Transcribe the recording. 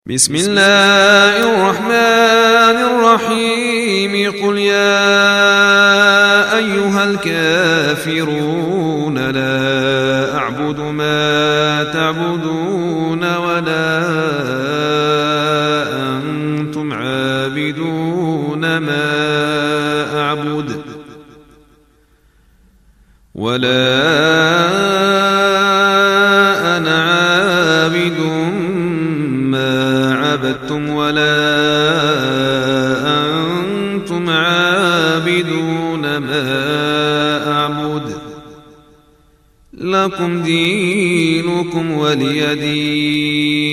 بسم الله الرحمن الرحيم قل يا أيها الكافرون لا أعبد ما تعبدون ولا أنتم عابدون ما أعبد ولا أنا عابد ما عبدتم ولا أنتم عابدون ما أعبد لكم دينكم ولي دين.